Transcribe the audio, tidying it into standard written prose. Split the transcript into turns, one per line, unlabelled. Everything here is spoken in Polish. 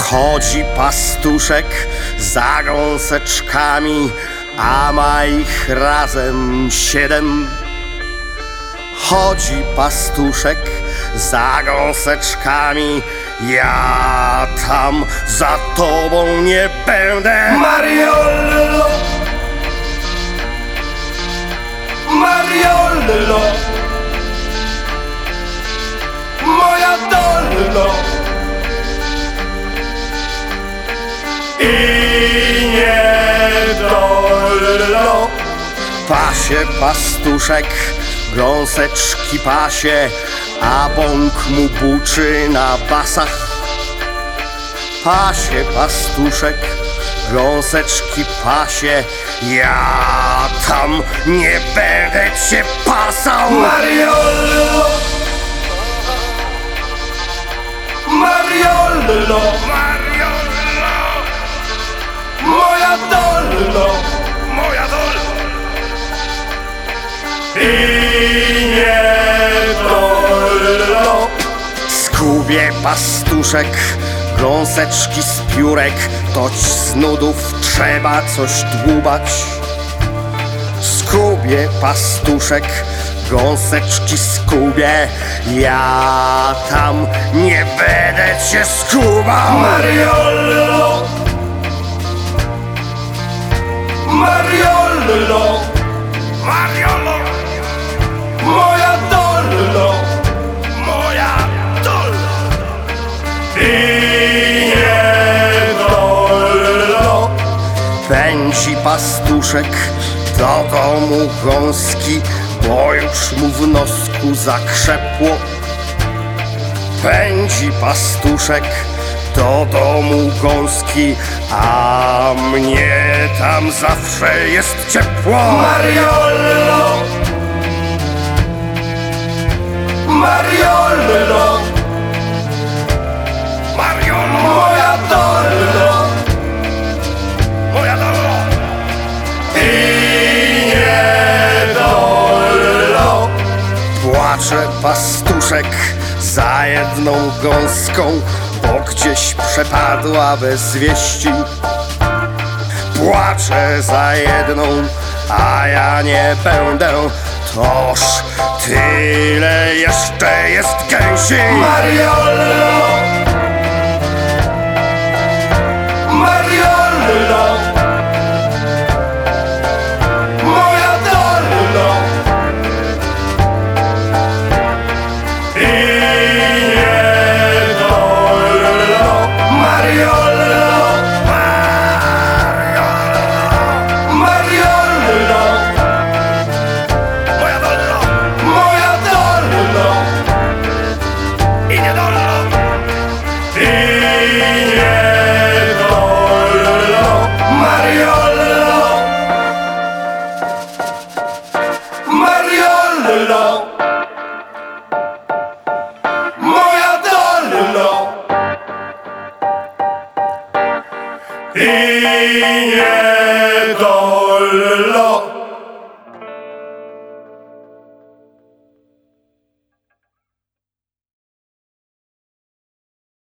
Chodzi pastuszek za gąseczkami, a ma ich razem 7. Chodzi pastuszek za gąseczkami, ja tam za tobą nie będę.
Mariollo, Mariollo, moja dollo. I nie dollo.
Pasie pastuszek, gąseczki pasie, a bąk mu buczy na basach. Pasie pastuszek, gąseczki pasie, ja tam nie będę cię pasał.
Mariollo, Mariollo, moja dollo. I nie dollo.
Skubie pastuszek, gąseczki z piórek, toć z nudów trzeba coś dłubać. Skubie pastuszek, gąseczki skubie, ja tam nie będę cię skubał.
Mariollo, Mariollo, moja dollo. I nie dollo.
Pędzi pastuszek do domu gąski, bo już mu w nosku zakrzepło. Pędzi pastuszek do domu gąski, a mnie tam zawsze jest ciepło.
Mariollo, Mariollo, moja dollo. I nie dollo.
Płacze pastuszek za jedną gąską, bo gdzieś przepadła bez wieści. Płaczę za jedną, a ja nie będę, toż tyle jeszcze jest gęsi.
Mariollo, Mariollo, moja dollo. I nie dollo. Mariollo, Mariollo, moja dollo.
I nie dollo.
I nie dollo. Mariollo, Mariollo, moja dollo. I nie dollo.